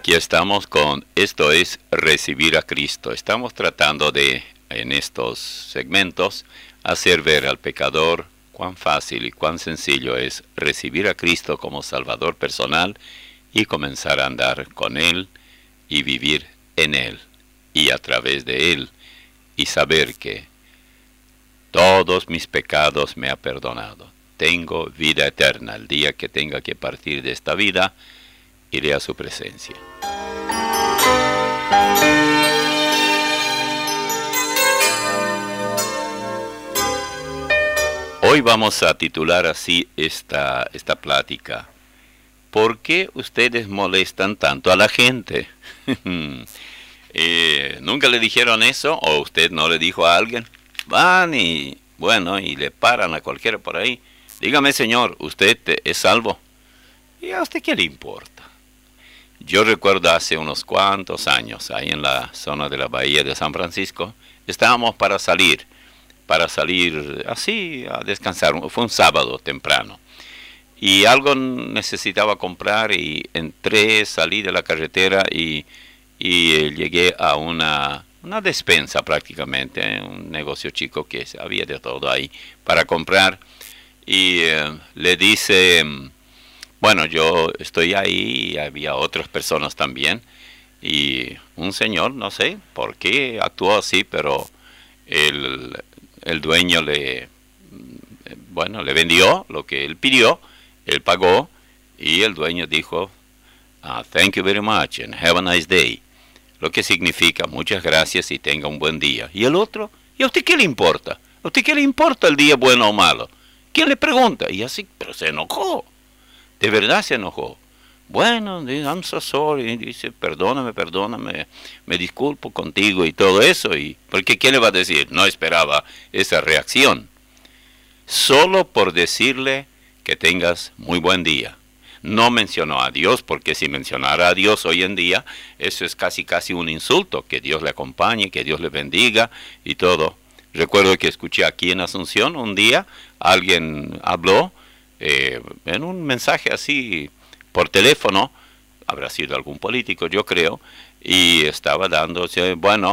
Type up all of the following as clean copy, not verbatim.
Aquí estamos con Esto es Recibir a Cristo. Estamos tratando de, en estos segmentos, hacer ver al pecador cuán fácil y cuán sencillo es recibir a Cristo como Salvador personal y comenzar a andar con Él y vivir en Él y a través de Él y saber que todos mis pecados me ha perdonado. Tengo vida eterna. El día que tenga que partir de esta vida, iré a su presencia. Hoy vamos a titular así esta plática. ¿Por qué ustedes molestan tanto a la gente? ¿Nunca le dijeron eso? ¿O usted no le dijo a alguien? Van y le paran a cualquiera por ahí. Dígame, señor, ¿usted es salvo? ¿Y a usted qué le importa? Yo recuerdo hace unos cuantos años, ahí en la zona de la bahía de San Francisco, estábamos para salir así a descansar. Fue un sábado temprano. Y algo necesitaba comprar y salí de la carretera y llegué a una despensa prácticamente, un negocio chico que había de todo ahí para comprar. Y le dice, bueno, yo estoy ahí y había otras personas también. Y un señor, no sé por qué actuó así, pero el dueño le vendió lo que él pidió, él pagó y el dueño dijo, thank you very much and have a nice day. Lo que significa muchas gracias y tenga un buen día. Y el otro, ¿y a usted qué le importa? ¿A usted qué le importa el día bueno o malo? ¿Quién le pregunta? Y así, pero se enojó. De verdad se enojó. Bueno, I'm so sorry. Dice, perdóname, me disculpo contigo y todo eso. Porque ¿qué le va a decir? No esperaba esa reacción. Solo por decirle que tengas muy buen día. No mencionó a Dios, porque si mencionara a Dios hoy en día, eso es casi un insulto. Que Dios le acompañe, que Dios le bendiga y todo. Recuerdo que escuché aquí en Asunción un día, alguien habló en un mensaje así por teléfono, habrá sido algún político, yo creo, y estaba dándose,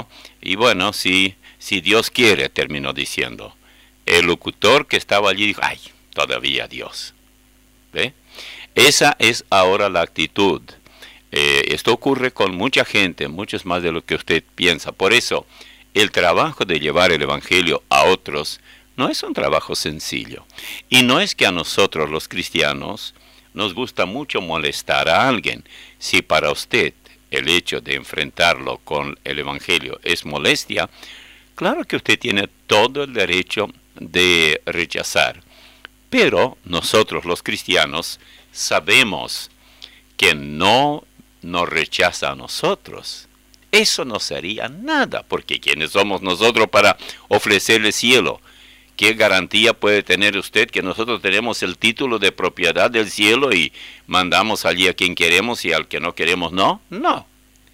si Dios quiere, terminó diciendo. El locutor que estaba allí dijo, ay, todavía Dios. ¿Ve? Esa es ahora la actitud. Esto ocurre con mucha gente, muchos más de lo que usted piensa. Por eso, el trabajo de llevar el Evangelio a otros no es un trabajo sencillo. Y no es que a nosotros los cristianos nos gusta mucho molestar a alguien. Si para usted el hecho de enfrentarlo con el Evangelio es molestia, claro que usted tiene todo el derecho de rechazar. Pero nosotros los cristianos sabemos que no nos rechaza a nosotros. Eso no sería nada, porque ¿quiénes somos nosotros para ofrecerle cielo? ¿Qué garantía puede tener usted que nosotros tenemos el título de propiedad del cielo y mandamos allí a quien queremos y al que no queremos no? No.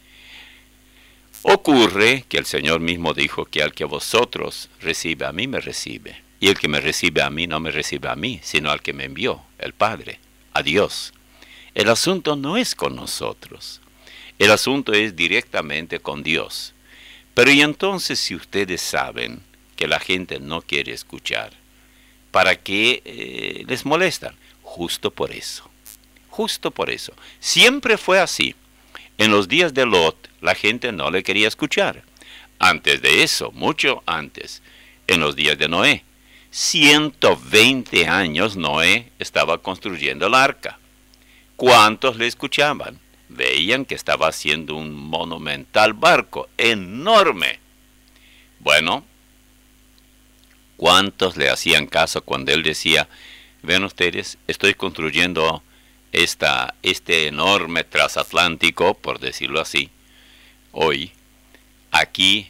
Ocurre que el Señor mismo dijo que al que vosotros recibe a mí me recibe. Y el que me recibe a mí no me recibe a mí, sino al que me envió, el Padre, a Dios. El asunto no es con nosotros. El asunto es directamente con Dios. Pero y entonces si ustedes saben que la gente no quiere escuchar, ¿para qué les molestan? Justo por eso. Justo por eso. Siempre fue así. En los días de Lot, la gente no le quería escuchar. Antes de eso, mucho antes, en los días de Noé. 120 años Noé estaba construyendo el arca. ¿Cuántos le escuchaban? Veían que estaba haciendo un monumental barco, enorme. Bueno, ¿cuántos le hacían caso cuando él decía, ven ustedes, estoy construyendo este enorme transatlántico, por decirlo así, hoy, aquí,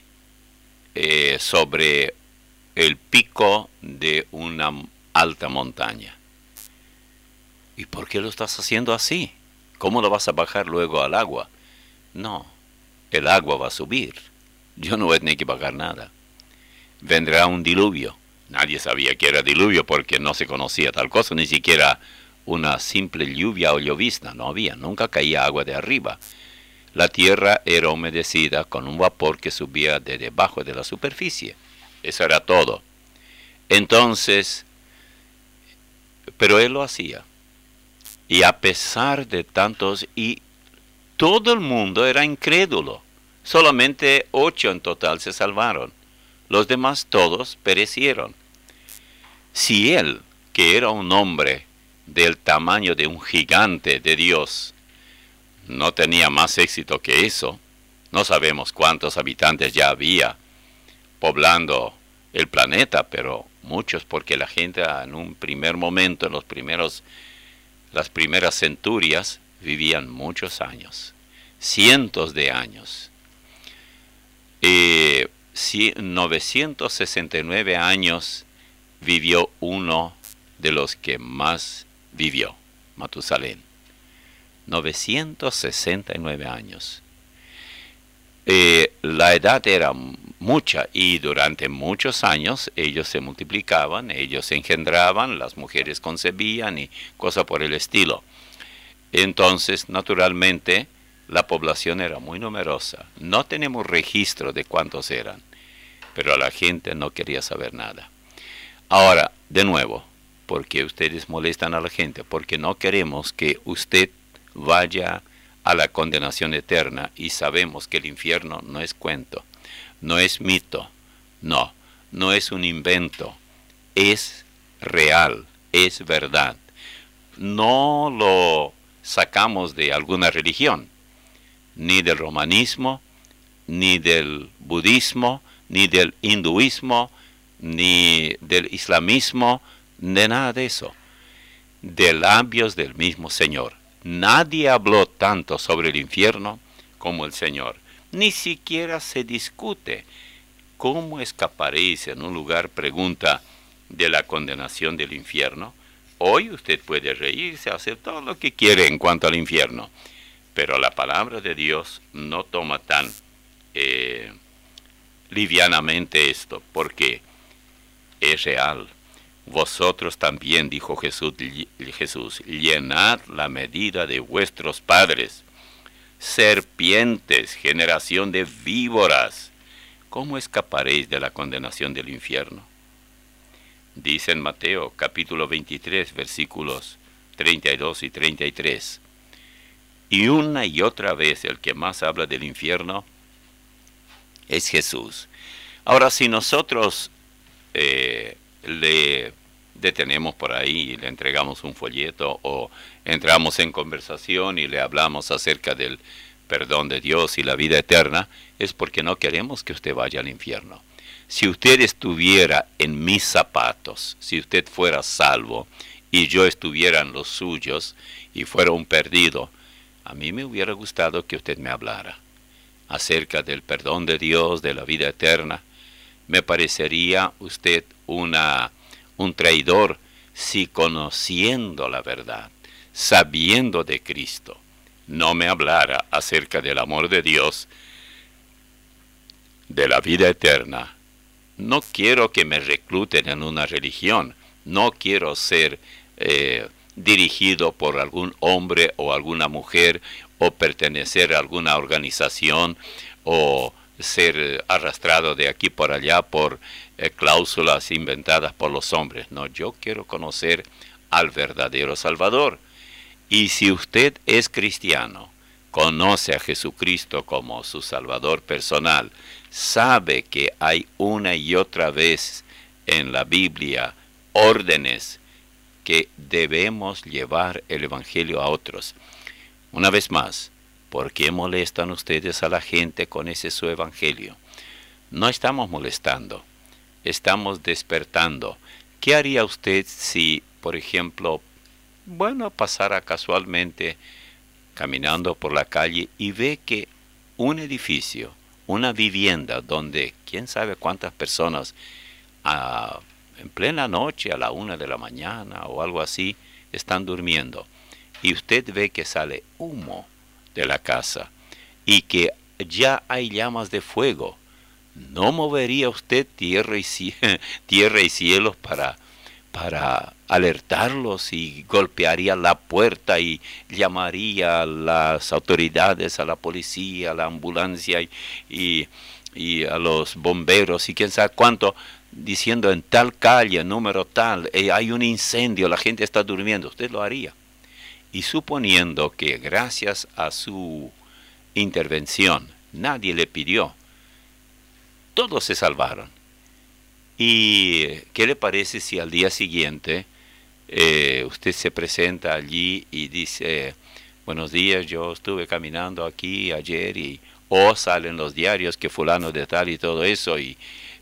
sobre el pico de una alta montaña? ¿Y por qué lo estás haciendo así? ¿Cómo lo vas a bajar luego al agua? No, el agua va a subir. Yo no voy a tener que pagar nada. Vendrá un diluvio. Nadie sabía que era diluvio porque no se conocía tal cosa, ni siquiera una simple lluvia o llovizna. No había, nunca caía agua de arriba. la tierra era humedecida con un vapor que subía de debajo de la superficie. Eso era todo. Entonces, pero él lo hacía. Y a pesar de tantos, y todo el mundo era incrédulo. Solamente 8 en total se salvaron. Los demás todos perecieron. Si él, que era un hombre del tamaño de un gigante de Dios, no tenía más éxito que eso, no sabemos cuántos habitantes ya había poblando el planeta, pero muchos, porque la gente en un primer momento, en las primeras centurias, vivían muchos años, cientos de años. 969 años vivió uno de los que más vivió, Matusalén. 969 años. La edad era mucha y durante muchos años ellos se multiplicaban, ellos se engendraban, las mujeres concebían y cosas por el estilo. Entonces, naturalmente, la población era muy numerosa. No tenemos registro de cuántos eran, pero la gente no quería saber nada. Ahora, de nuevo, ¿por qué ustedes molestan a la gente? Porque no queremos que usted vaya a la condenación eterna, y sabemos que el infierno no es cuento, no es mito, no es un invento, es real, es verdad. No lo sacamos de alguna religión, ni del romanismo, ni del budismo, ni del hinduismo, ni del islamismo, de nada de eso. De labios del mismo Señor. Nadie habló tanto sobre el infierno como el Señor. Ni siquiera se discute. ¿Cómo escaparéis? En un lugar pregunta de la condenación del infierno. Hoy usted puede reírse, hacer todo lo que quiere en cuanto al infierno. Pero la palabra de Dios no toma tan livianamente esto, porque es real. Vosotros también, dijo Jesús, llenad la medida de vuestros padres. Serpientes, generación de víboras, ¿cómo escaparéis de la condenación del infierno? Dice en Mateo capítulo 23, versículos 32 y 33. Y una y otra vez el que más habla del infierno es Jesús. Ahora, si nosotros le detenemos por ahí y le entregamos un folleto, o entramos en conversación y le hablamos acerca del perdón de Dios y la vida eterna, es porque no queremos que usted vaya al infierno. Si usted estuviera en mis zapatos, si usted fuera salvo y yo estuviera en los suyos y fuera un perdido, a mí me hubiera gustado que usted me hablara acerca del perdón de Dios, de la vida eterna. Me parecería usted un traidor si, conociendo la verdad, sabiendo de Cristo, no me hablara acerca del amor de Dios, de la vida eterna. No quiero que me recluten en una religión, no quiero ser dirigido por algún hombre o alguna mujer, o pertenecer a alguna organización, o ser arrastrado de aquí por allá por cláusulas inventadas por los hombres. No, yo quiero conocer al verdadero Salvador. Y si usted es cristiano, conoce a Jesucristo como su Salvador personal, sabe que hay una y otra vez en la Biblia órdenes que debemos llevar el Evangelio a otros. Una vez más, ¿por qué molestan ustedes a la gente con ese su Evangelio? No estamos molestando, estamos despertando. ¿Qué haría usted si, por ejemplo, pasara casualmente caminando por la calle y ve que un edificio, una vivienda donde quién sabe cuántas personas en plena noche, a la 1 de la mañana o algo así, están durmiendo, y usted ve que sale humo de la casa y que ya hay llamas de fuego? ¿No movería usted tierra y cielos para alertarlos y golpearía la puerta y llamaría a las autoridades, a la policía, a la ambulancia y a los bomberos y quién sabe cuánto, diciendo en tal calle, número tal, hay un incendio, la gente está durmiendo. Usted lo haría. Y suponiendo que gracias a su intervención nadie le pidió, todos se salvaron. ¿Y qué le parece si al día siguiente usted se presenta allí y dice, buenos días, yo estuve caminando aquí ayer o salen los diarios que fulano de tal y todo eso y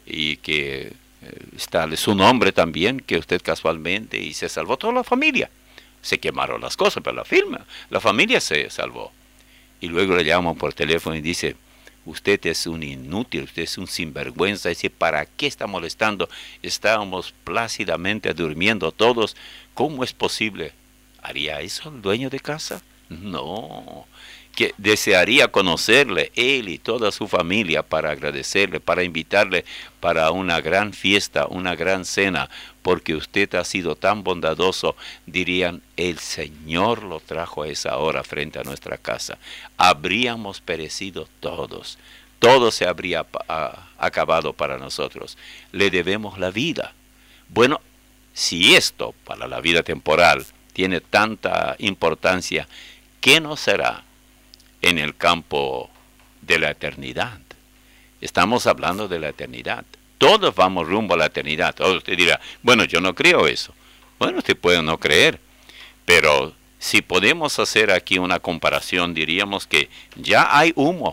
que está su nombre también, que usted casualmente y se salvó toda la familia. Se quemaron las cosas, pero la familia se salvó. Y luego le llaman por teléfono y dice, usted es un inútil, usted es un sinvergüenza. Dice, ¿para qué está molestando? Estábamos plácidamente durmiendo todos. ¿Cómo es posible? ¿Haría eso el dueño de casa? No. Que desearía conocerle, él y toda su familia, para agradecerle, para invitarle para una gran fiesta, una gran cena, porque usted ha sido tan bondadoso. Dirían, el Señor lo trajo a esa hora frente a nuestra casa. Habríamos perecido todos. Todo se habría acabado para nosotros. Le debemos la vida. Bueno, si esto para la vida temporal tiene tanta importancia, ¿qué no será en el campo de la eternidad? Estamos hablando de la eternidad. Todos vamos rumbo a la eternidad. Usted dirá, bueno, yo no creo eso. Bueno, usted puede no creer, pero si podemos hacer aquí una comparación, diríamos que ya hay humo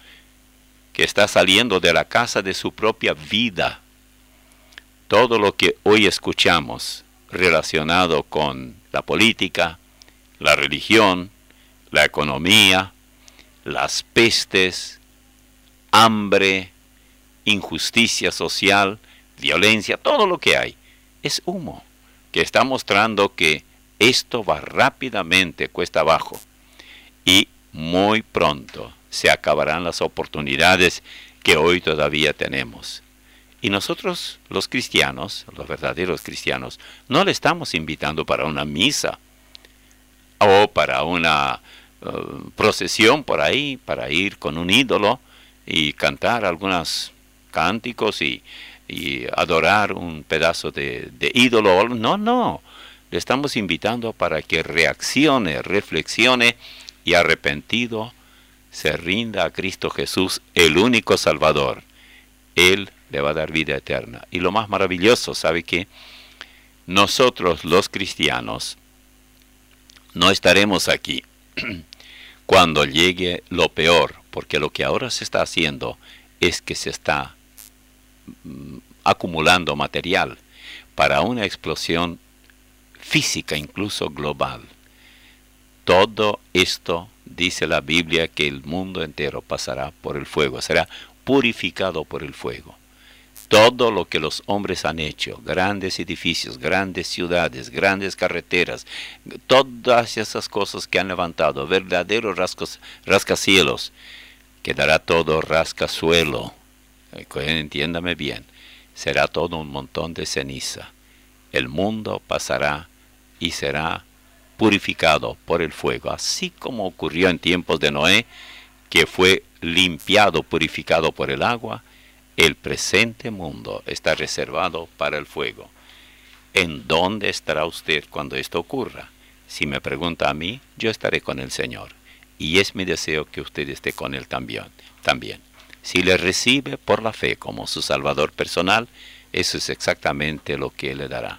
que está saliendo de la casa de su propia vida. Todo lo que hoy escuchamos relacionado con la política, la religión, la economía, las pestes, hambre, injusticia social, violencia, todo lo que hay, es humo que está mostrando que esto va rápidamente cuesta abajo y muy pronto se acabarán las oportunidades que hoy todavía tenemos. Y nosotros, los cristianos, los verdaderos cristianos, no le estamos invitando para una misa o para una procesión por ahí, para ir con un ídolo y cantar algunos cánticos y adorar un pedazo de ídolo. No, le estamos invitando para que reaccione, reflexione y arrepentido se rinda a Cristo Jesús, el único Salvador. Él le va a dar vida eterna. Y lo más maravilloso, ¿sabe qué? Nosotros los cristianos no estaremos aquí cuando llegue lo peor, porque lo que ahora se está haciendo es que se está acumulando material para una explosión física, incluso global. Todo esto, dice la Biblia, que el mundo entero pasará por el fuego, será purificado por el fuego. Todo lo que los hombres han hecho, grandes edificios, grandes ciudades, grandes carreteras, todas esas cosas que han levantado, verdaderos rascacielos, quedará todo rascasuelo. Entiéndame bien, será todo un montón de ceniza. El mundo pasará y será purificado por el fuego, así como ocurrió en tiempos de Noé, que fue limpiado, purificado por el agua. El presente mundo está reservado para el fuego. ¿En dónde estará usted cuando esto ocurra? Si me pregunta a mí, yo estaré con el Señor. Y es mi deseo que usted esté con Él también. Si le recibe por la fe como su Salvador personal, eso es exactamente lo que Él le dará.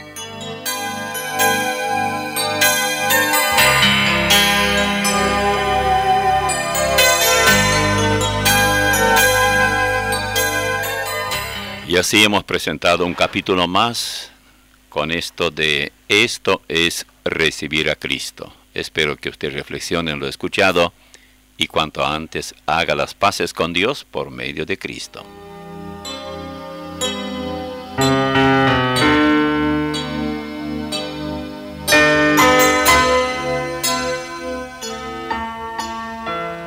Y así hemos presentado un capítulo más con esto es recibir a Cristo. Espero que usted reflexione en lo escuchado y cuanto antes haga las paces con Dios por medio de Cristo.